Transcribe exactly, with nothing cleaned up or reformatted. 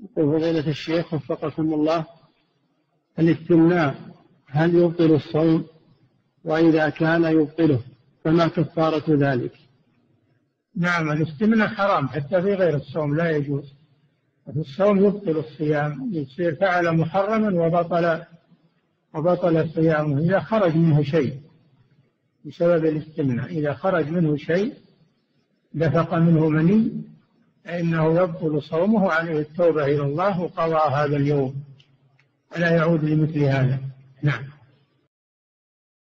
فضيلة الشيخ وفقكم الله، الاستمناء هل يبطل الصوم؟ وإذا كان يبطله فما كفارة ذلك؟ نعم، الاستمناء حرام حتى في غير الصوم لا يجوز. في الصوم يبطل الصيام، يصير فعل محرما وبطل وبطل صيامه إذا خرج منه شيء بسبب الاستمناء. إذا خرج منه شيء دفق منه مني فإنه يبطل صومه، عليه التوبة إلى الله وقضاء هذا اليوم، ولا يعود لمثل هذا. نعم.